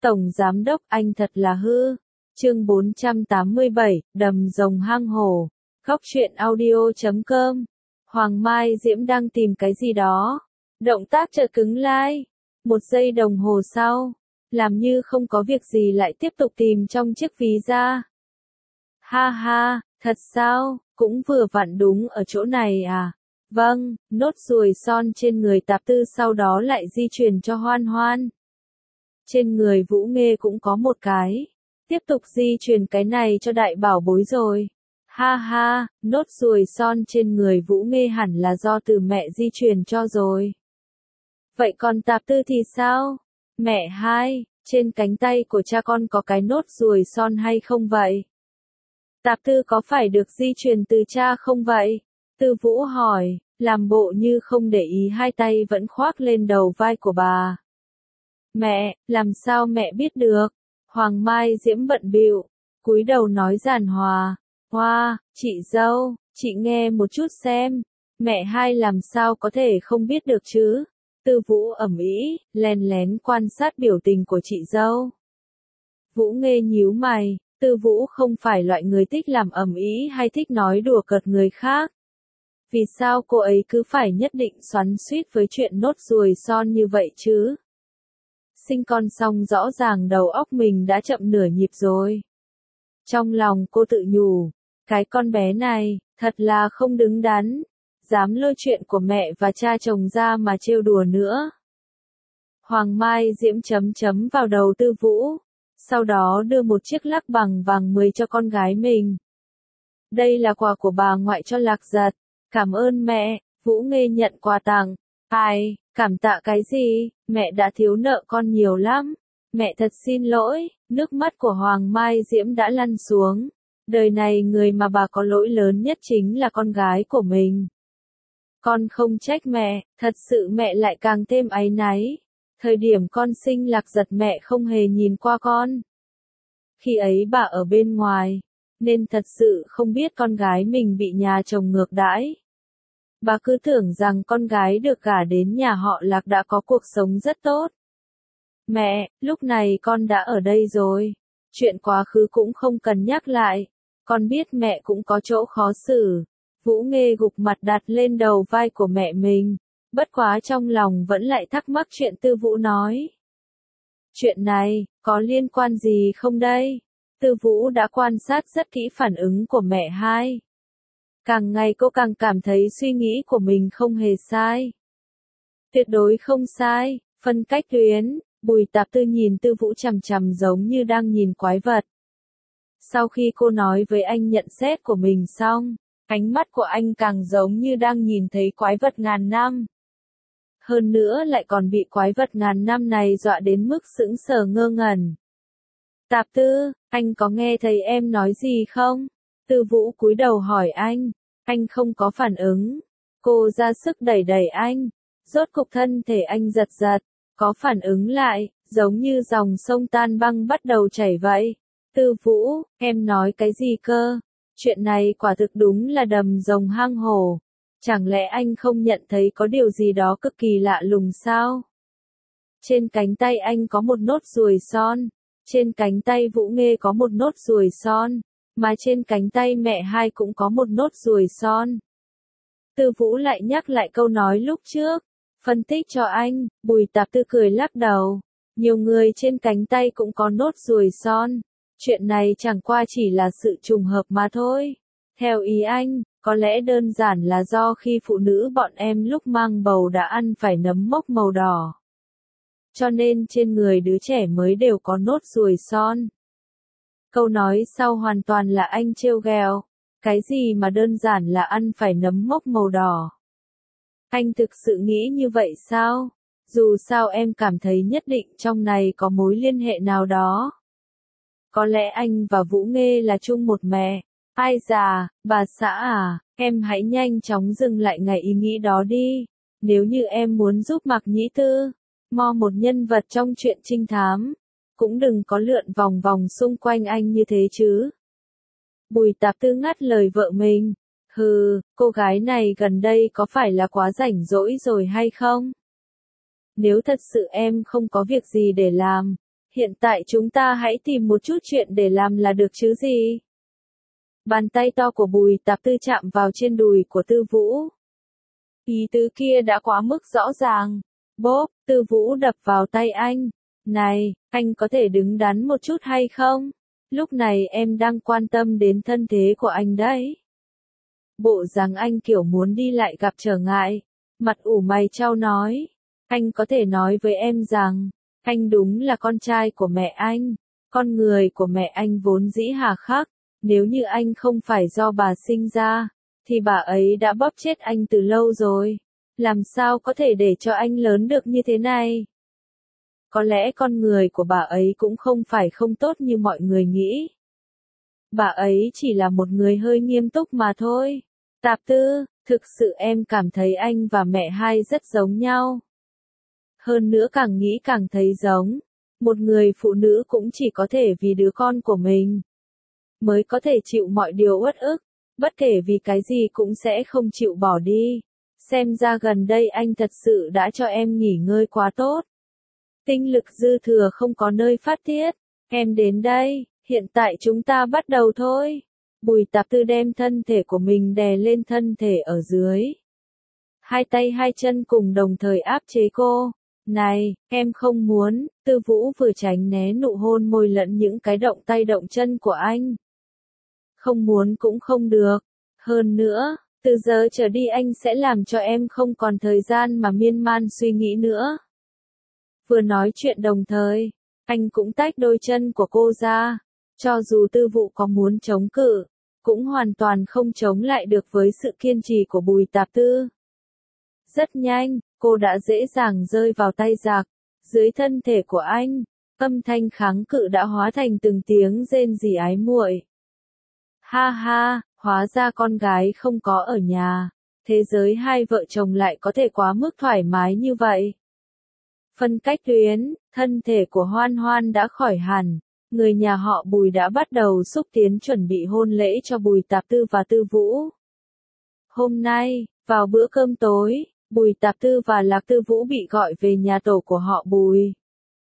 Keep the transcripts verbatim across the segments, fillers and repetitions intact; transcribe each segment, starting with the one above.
Tổng Giám Đốc anh thật là hư. Chương bốn trăm tám mươi bảy, Đầm Rồng Hang Hổ. Góc truyện audio chấm com. Hoàng Mai Diễm đang tìm cái gì đó. Động tác chợt cứng lại. Một giây đồng hồ sau, làm như không có việc gì lại tiếp tục tìm trong chiếc ví da. Ha ha, thật sao, cũng vừa vặn đúng ở chỗ này à. Vâng, nốt ruồi son trên người Tạp Tư sau đó lại di chuyển cho Hoan Hoan. Trên người Vũ Nghê cũng có một cái. Tiếp tục di chuyển cái này cho đại bảo bối rồi. Ha ha, nốt ruồi son trên người Vũ Nghê hẳn là do từ mẹ di truyền cho rồi. Vậy còn Tạp Tư thì sao? Mẹ hai, trên cánh tay của cha con có cái nốt ruồi son hay không vậy? Tạp Tư có phải được di truyền từ cha không vậy? Tư Vũ hỏi, làm bộ như không để ý, hai tay vẫn khoác lên đầu vai của bà. Mẹ, làm sao mẹ biết được? Hoàng Mai Diễm bận bịu, cúi đầu nói giản hòa. Hoa, chị dâu, chị nghe một chút xem. Mẹ hai làm sao có thể không biết được chứ? Tư Vũ ầm ĩ, lén lén quan sát biểu tình của chị dâu. Vũ Nghê nhíu mày, Tư Vũ không phải loại người thích làm ầm ĩ hay thích nói đùa cợt người khác. Vì sao cô ấy cứ phải nhất định xoắn xuýt với chuyện nốt ruồi son như vậy chứ? Sinh con xong rõ ràng đầu óc mình đã chậm nửa nhịp rồi. Trong lòng cô tự nhủ, cái con bé này, thật là không đứng đắn, dám lôi chuyện của mẹ và cha chồng ra mà trêu đùa nữa. Hoàng Mai Diễm chấm chấm vào đầu Tư Vũ, sau đó đưa một chiếc lắc bằng vàng mười cho con gái mình. Đây là quà của bà ngoại cho Lạc Giật, cảm ơn mẹ. Vũ Nghê nhận quà tặng. Ai, cảm tạ cái gì, mẹ đã thiếu nợ con nhiều lắm. Mẹ thật xin lỗi. Nước mắt của Hoàng Mai Diễm đã lăn xuống. Đời này người mà bà có lỗi lớn nhất chính là con gái của mình. Con không trách mẹ, thật sự mẹ lại càng thêm áy náy. Thời điểm con sinh Lạc Giật mẹ không hề nhìn qua con. Khi ấy bà ở bên ngoài, nên thật sự không biết con gái mình bị nhà chồng ngược đãi. Bà cứ tưởng rằng con gái được gả đến nhà họ Lạc đã có cuộc sống rất tốt. Mẹ, lúc này con đã ở đây rồi. Chuyện quá khứ cũng không cần nhắc lại. Con biết mẹ cũng có chỗ khó xử. Vũ Nghê gục mặt đặt lên đầu vai của mẹ mình. Bất quá trong lòng vẫn lại thắc mắc chuyện Tư Vũ nói. Chuyện này, có liên quan gì không đây? Tư Vũ đã quan sát rất kỹ phản ứng của mẹ hai. Càng ngày cô càng cảm thấy suy nghĩ của mình không hề sai. Tuyệt đối không sai, phân cách tuyến, Bùi Tạp Tư nhìn Tư Vũ chằm chằm giống như đang nhìn quái vật. Sau khi cô nói với anh nhận xét của mình xong, ánh mắt của anh càng giống như đang nhìn thấy quái vật ngàn năm. Hơn nữa lại còn bị quái vật ngàn năm này dọa đến mức sững sờ ngơ ngẩn. Tạp Tư, anh có nghe thấy em nói gì không? Tư Vũ cúi đầu hỏi anh. Anh không có phản ứng. Cô ra sức đẩy đẩy anh. Rốt cục thân thể anh giật giật. Có phản ứng lại, giống như dòng sông tan băng bắt đầu chảy vậy. Tư Vũ, em nói cái gì cơ? Chuyện này quả thực đúng là đầm rồng hang hổ. Chẳng lẽ anh không nhận thấy có điều gì đó cực kỳ lạ lùng sao? Trên cánh tay anh có một nốt ruồi son. Trên cánh tay Vũ Nghê có một nốt ruồi son. Mà trên cánh tay mẹ hai cũng có một nốt ruồi son. Tư Vũ lại nhắc lại câu nói lúc trước. Phân tích cho anh, Bùi Tạp Tư cười lắc đầu. Nhiều người trên cánh tay cũng có nốt ruồi son. Chuyện này chẳng qua chỉ là sự trùng hợp mà thôi. Theo ý anh, có lẽ đơn giản là do khi phụ nữ bọn em lúc mang bầu đã ăn phải nấm mốc màu đỏ. Cho nên trên người đứa trẻ mới đều có nốt ruồi son. Câu nói sau hoàn toàn là anh trêu ghẹo. Cái gì mà đơn giản là ăn phải nấm mốc màu đỏ? Anh thực sự nghĩ như vậy sao? Dù sao em cảm thấy nhất định trong này có mối liên hệ nào đó. Có lẽ anh và Vũ Nghê là chung một mẹ. Ai già, bà xã à, em hãy nhanh chóng dừng lại ngày ý nghĩ đó đi. Nếu như em muốn giúp Mạc Nhĩ Tư, mò một nhân vật trong truyện trinh thám, cũng đừng có lượn vòng vòng xung quanh anh như thế chứ. Bùi Tạp Tư ngắt lời vợ mình. Hừ, cô gái này gần đây có phải là quá rảnh rỗi rồi hay không? Nếu thật sự em không có việc gì để làm, hiện tại chúng ta hãy tìm một chút chuyện để làm là được chứ gì. Bàn tay to của Bùi Tạp Tư chạm vào trên đùi của Tư Vũ. Ý tứ kia đã quá mức rõ ràng. Bốp, Tư Vũ đập vào tay anh. Này, anh có thể đứng đắn một chút hay không? Lúc này em đang quan tâm đến thân thế của anh đấy. Bộ dáng anh kiểu muốn đi lại gặp trở ngại. Mặt ủ mày chau nói. Anh có thể nói với em rằng, anh đúng là con trai của mẹ anh. Con người của mẹ anh vốn dĩ hà khắc. Nếu như anh không phải do bà sinh ra, thì bà ấy đã bóp chết anh từ lâu rồi. Làm sao có thể để cho anh lớn được như thế này? Có lẽ con người của bà ấy cũng không phải không tốt như mọi người nghĩ. Bà ấy chỉ là một người hơi nghiêm túc mà thôi. Tạp Tư, thực sự em cảm thấy anh và mẹ hai rất giống nhau. Hơn nữa càng nghĩ càng thấy giống. Một người phụ nữ cũng chỉ có thể vì đứa con của mình mới có thể chịu mọi điều uất ức, bất kể vì cái gì cũng sẽ không chịu bỏ đi. Xem ra gần đây anh thật sự đã cho em nghỉ ngơi quá tốt. Tinh lực dư thừa không có nơi phát tiết. Em đến đây, hiện tại chúng ta bắt đầu thôi. Bùi Tạp Tư đem thân thể của mình đè lên thân thể ở dưới. Hai tay hai chân cùng đồng thời áp chế cô. Này, em không muốn. Tư Vũ vừa tránh né nụ hôn môi lẫn những cái động tay động chân của anh. Không muốn cũng không được. Hơn nữa, từ giờ trở đi anh sẽ làm cho em không còn thời gian mà miên man suy nghĩ nữa. Vừa nói chuyện đồng thời, anh cũng tách đôi chân của cô ra. Cho dù Tư Vũ có muốn chống cự, cũng hoàn toàn không chống lại được với sự kiên trì của Bùi Tạp Tư. Rất nhanh, cô đã dễ dàng rơi vào tay giặc. Dưới thân thể của anh, âm thanh kháng cự đã hóa thành từng tiếng rên rỉ ái muội. Ha ha, hóa ra con gái không có ở nhà. Thế giới hai vợ chồng lại có thể quá mức thoải mái như vậy. Phân cách tuyến, thân thể của Hoan Hoan đã khỏi hẳn. Người nhà họ Bùi đã bắt đầu xúc tiến chuẩn bị hôn lễ cho Bùi Tạp Tư và Tư Vũ. Hôm nay, vào bữa cơm tối, Bùi Tạp Tư và Lạc Tư Vũ bị gọi về nhà tổ của họ Bùi.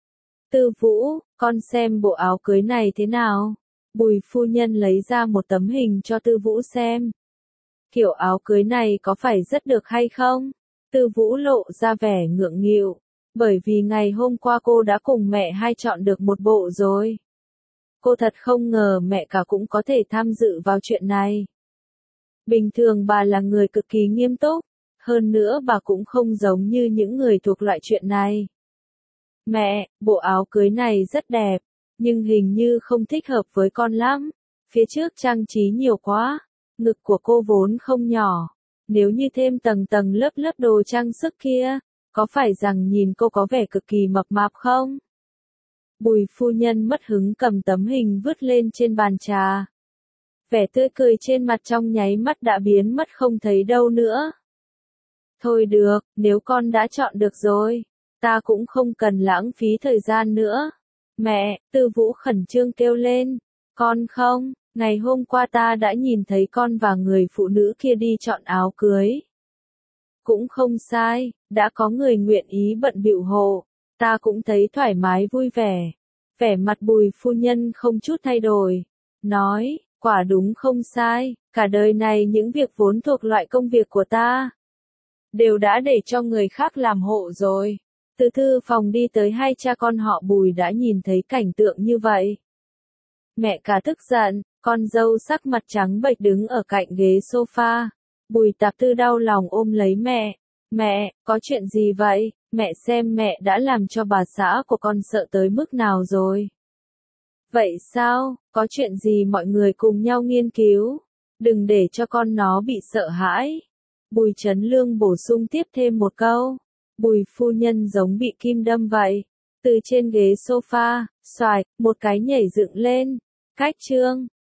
Tư Vũ, con xem bộ áo cưới này thế nào? Bùi phu nhân lấy ra một tấm hình cho Tư Vũ xem. Kiểu áo cưới này có phải rất được hay không? Tư Vũ lộ ra vẻ ngượng nghịu, bởi vì ngày hôm qua cô đã cùng mẹ hai chọn được một bộ rồi. Cô thật không ngờ mẹ cả cũng có thể tham dự vào chuyện này. Bình thường bà là người cực kỳ nghiêm túc, hơn nữa bà cũng không giống như những người thuộc loại chuyện này. Mẹ, bộ áo cưới này rất đẹp, nhưng hình như không thích hợp với con lắm. Phía trước trang trí nhiều quá, ngực của cô vốn không nhỏ. Nếu như thêm tầng tầng lớp lớp đồ trang sức kia, có phải rằng nhìn cô có vẻ cực kỳ mập mạp không? Bùi phu nhân mất hứng cầm tấm hình vứt lên trên bàn trà. Vẻ tươi cười trên mặt trong nháy mắt đã biến mất không thấy đâu nữa. Thôi được, nếu con đã chọn được rồi, ta cũng không cần lãng phí thời gian nữa. Mẹ, Tư Vũ khẩn trương kêu lên. Con không, ngày hôm qua ta đã nhìn thấy con và người phụ nữ kia đi chọn áo cưới. Cũng không sai, đã có người nguyện ý bận bịu hộ, ta cũng thấy thoải mái vui vẻ. Vẻ mặt Bùi phu nhân không chút thay đổi. Nói, quả đúng không sai, cả đời này những việc vốn thuộc loại công việc của ta đều đã để cho người khác làm hộ rồi. Từ thư phòng đi tới hai cha con họ Bùi đã nhìn thấy cảnh tượng như vậy. Mẹ cả tức giận, con dâu sắc mặt trắng bệch đứng ở cạnh ghế sofa. Bùi Tạp Tư đau lòng ôm lấy mẹ. Mẹ, có chuyện gì vậy? Mẹ xem mẹ đã làm cho bà xã của con sợ tới mức nào rồi. Vậy sao, có chuyện gì mọi người cùng nhau nghiên cứu. Đừng để cho con nó bị sợ hãi. Bùi Trấn Lương bổ sung tiếp thêm một câu. Bùi phu nhân giống bị kim đâm vậy. Từ trên ghế sofa, xoài, một cái nhảy dựng lên. Cách chương.